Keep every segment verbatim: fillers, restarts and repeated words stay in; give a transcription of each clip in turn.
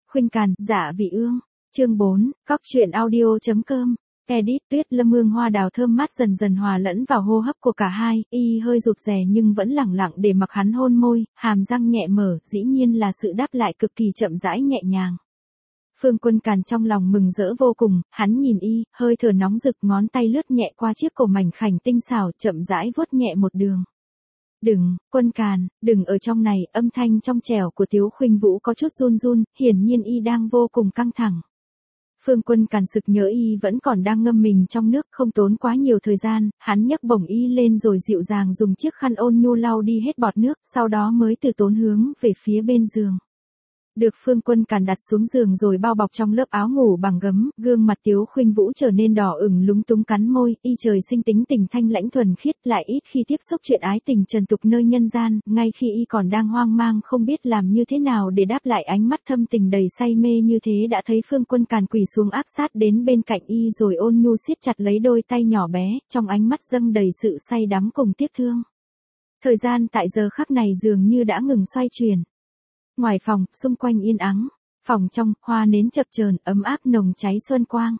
Khuynh Càn, Dạ Vị Ương. Chương bốn, cóc truyện audio.com. Edit. Tuyết Lâm hương hoa đào thơm mát dần dần hòa lẫn vào hô hấp của cả hai, y hơi rụt rè nhưng vẫn lẳng lặng để mặc hắn hôn môi, hàm răng nhẹ mở, dĩ nhiên là sự đáp lại cực kỳ chậm rãi nhẹ nhàng. Phương Quân Càn trong lòng mừng rỡ vô cùng, hắn nhìn y, hơi thở nóng rực, ngón tay lướt nhẹ qua chiếc cổ mảnh khảnh tinh xảo, chậm rãi vuốt nhẹ một đường. Đừng, Quân Càn, đừng ở trong này. Âm thanh trong trẻo của Tiếu Khuynh Vũ có chút run run, hiển nhiên y đang vô cùng căng thẳng. Phương Quân Càn sực nhớ y vẫn còn đang ngâm mình trong nước, không tốn quá nhiều thời gian, hắn nhấc bổng y lên rồi dịu dàng dùng chiếc khăn ôn nhu lau đi hết bọt nước, sau đó mới từ tốn hướng về phía bên giường. Được Phương Quân Càn đặt xuống giường rồi bao bọc trong lớp áo ngủ bằng gấm, gương mặt Tiếu Khuynh Vũ trở nên đỏ ửng, lúng túng cắn môi, y trời sinh tính tình thanh lãnh thuần khiết, lại ít khi tiếp xúc chuyện ái tình trần tục nơi nhân gian, ngay khi y còn đang hoang mang không biết làm như thế nào để đáp lại ánh mắt thâm tình đầy say mê như thế, đã thấy Phương Quân Càn quỳ xuống áp sát đến bên cạnh y rồi ôn nhu siết chặt lấy đôi tay nhỏ bé, trong ánh mắt dâng đầy sự say đắm cùng tiếc thương. Thời gian tại giờ khắc này dường như đã ngừng xoay chuyển. Ngoài phòng, xung quanh yên ắng, phòng trong, hoa nến chập chờn, ấm áp nồng cháy xuân quang.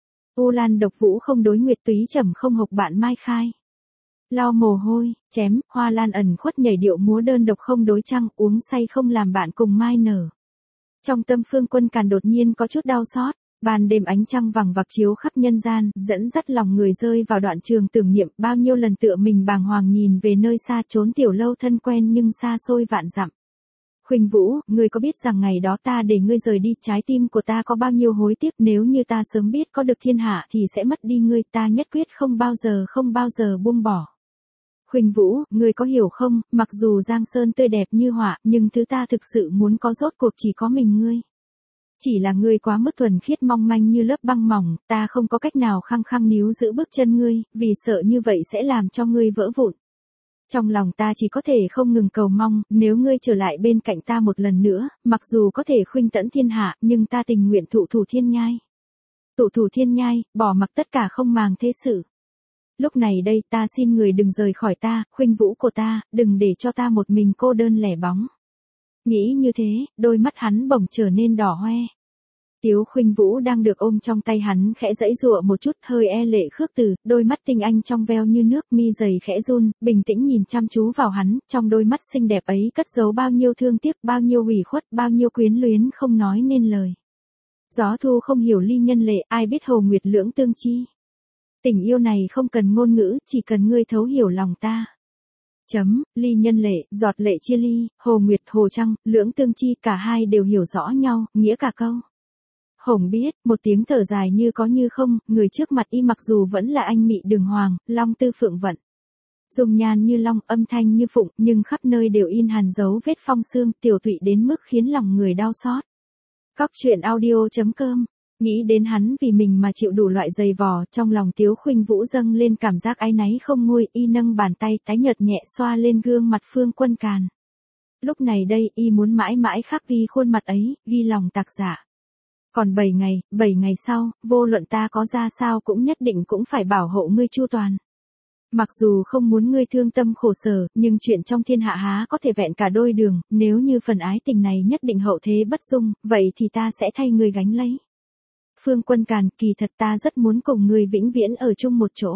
U lan độc vũ không đối nguyệt túy trầm không hộc bạn mai khai. Lau mồ hôi, chém, hoa lan ẩn khuất nhảy điệu múa đơn độc không đối trăng, uống say không làm bạn cùng mai nở. Trong tâm Phương Quân Càn đột nhiên có chút đau xót. Ban đêm ánh trăng vằng vặc chiếu khắp nhân gian, dẫn dắt lòng người rơi vào đoạn trường tưởng niệm, bao nhiêu lần tựa mình bàng hoàng nhìn về nơi xa chốn tiểu lâu thân quen nhưng xa xôi vạn dặm. Khuynh Vũ, ngươi có biết rằng ngày đó ta để ngươi rời đi, trái tim của ta có bao nhiêu hối tiếc, nếu như ta sớm biết có được thiên hạ thì sẽ mất đi ngươi, ta nhất quyết không bao giờ không bao giờ buông bỏ. Khuynh Vũ, ngươi có hiểu không, mặc dù Giang Sơn tươi đẹp như họa, nhưng thứ ta thực sự muốn có rốt cuộc chỉ có mình ngươi. Chỉ là ngươi quá mức thuần khiết mong manh như lớp băng mỏng, ta không có cách nào khăng khăng níu giữ bước chân ngươi, vì sợ như vậy sẽ làm cho ngươi vỡ vụn. Trong lòng ta chỉ có thể không ngừng cầu mong, nếu ngươi trở lại bên cạnh ta một lần nữa, mặc dù có thể khuynh tẫn thiên hạ, nhưng ta tình nguyện thụ thủ thiên nhai. Tụ thủ thiên nhai, bỏ mặc tất cả không màng thế sự. Lúc này đây ta xin người đừng rời khỏi ta, Khuynh Vũ của ta, đừng để cho ta một mình cô đơn lẻ bóng. Nghĩ như thế, đôi mắt hắn bỗng trở nên đỏ hoe. Tiếu Khuynh Vũ đang được ôm trong tay hắn khẽ giãy giụa một chút, hơi e lệ khước từ, đôi mắt tinh anh trong veo như nước, mi dày khẽ run, bình tĩnh nhìn chăm chú vào hắn, trong đôi mắt xinh đẹp ấy cất giấu bao nhiêu thương tiếc, bao nhiêu ủy khuất, bao nhiêu quyến luyến không nói nên lời. Gió thu không hiểu ly nhân lệ, ai biết hồ nguyệt lưỡng tương chi. Tình yêu này không cần ngôn ngữ, chỉ cần ngươi thấu hiểu lòng ta. Chấm, ly nhân lệ, giọt lệ chia ly, hồ nguyệt hồ trăng, lưỡng tương chi, cả hai đều hiểu rõ nhau, nghĩa cả câu. Hồng biết, một tiếng thở dài như có như không, người trước mặt y mặc dù vẫn là anh mị đường hoàng, long tư phượng vận. Dung nhan như long, âm thanh như phụng, nhưng khắp nơi đều in hằn dấu vết phong sương, tiểu tụy đến mức khiến lòng người đau xót. Cóc truyện audio.com. Nghĩ đến hắn vì mình mà chịu đủ loại dày vò, trong lòng Tiếu Khuynh Vũ dâng lên cảm giác áy náy không nguôi, y nâng bàn tay tái nhợt nhẹ xoa lên gương mặt Phương Quân Càn. Lúc này đây, y muốn mãi mãi khắc ghi khuôn mặt ấy, ghi lòng tạc giả. Còn bảy ngày, bảy ngày sau, vô luận ta có ra sao cũng nhất định cũng phải bảo hộ ngươi chu toàn. Mặc dù không muốn ngươi thương tâm khổ sở, nhưng chuyện trong thiên hạ há có thể vẹn cả đôi đường, nếu như phần ái tình này nhất định hậu thế bất dung, vậy thì ta sẽ thay ngươi gánh lấy. Phương Quân Càn, kỳ thật ta rất muốn cùng ngươi vĩnh viễn ở chung một chỗ.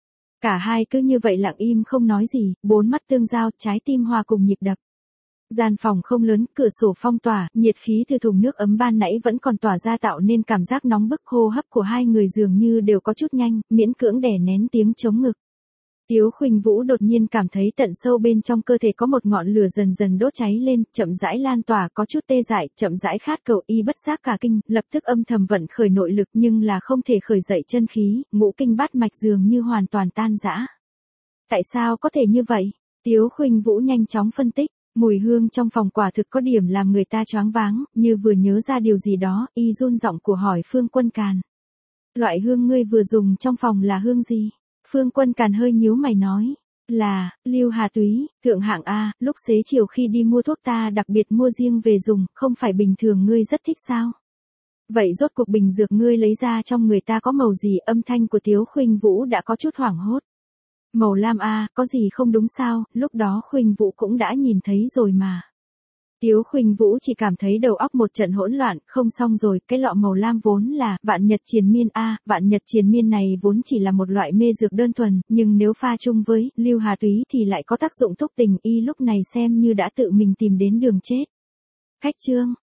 Cả hai cứ như vậy lặng im không nói gì, bốn mắt tương giao, trái tim hòa cùng nhịp đập. Gian phòng không lớn, cửa sổ phong tỏa, nhiệt khí từ thùng nước ấm ban nãy vẫn còn tỏa ra tạo nên cảm giác nóng bức, hô hấp của hai người dường như đều có chút nhanh, miễn cưỡng đè nén tiếng chống ngực. Tiếu Khuynh Vũ đột nhiên cảm thấy tận sâu bên trong cơ thể có một ngọn lửa dần dần đốt cháy lên, chậm rãi lan tỏa, có chút tê dại, chậm rãi khát cầu, y bất giác cả kinh, lập tức âm thầm vận khởi nội lực nhưng là không thể khởi dậy chân khí, ngũ kinh bát mạch dường như hoàn toàn tan rã. Tại sao có thể như vậy? Tiếu Khuynh Vũ nhanh chóng phân tích. Mùi hương trong phòng quả thực có điểm làm người ta choáng váng, như vừa nhớ ra điều gì đó, y run giọng của hỏi Phương Quân Càn. Loại hương ngươi vừa dùng trong phòng là hương gì? Phương Quân Càn hơi nhíu mày nói. Là, lưu hà túy, thượng hạng A, lúc xế chiều khi đi mua thuốc ta đặc biệt mua riêng về dùng, không phải bình thường ngươi rất thích sao? Vậy rốt cuộc bình dược ngươi lấy ra trong người ta có màu gì? Âm thanh của Tiếu Khuynh Vũ đã có chút hoảng hốt. Màu lam a, có gì không đúng sao, lúc đó Khuynh Vũ cũng đã nhìn thấy rồi mà. Tiếu Khuynh Vũ chỉ cảm thấy đầu óc một trận hỗn loạn, không xong rồi, cái lọ màu lam vốn là vạn nhật triền miên a, vạn nhật triền miên này vốn chỉ là một loại mê dược đơn thuần, nhưng nếu pha chung với lưu hà túy thì lại có tác dụng thúc tình y, lúc này xem như đã tự mình tìm đến đường chết. Cách chương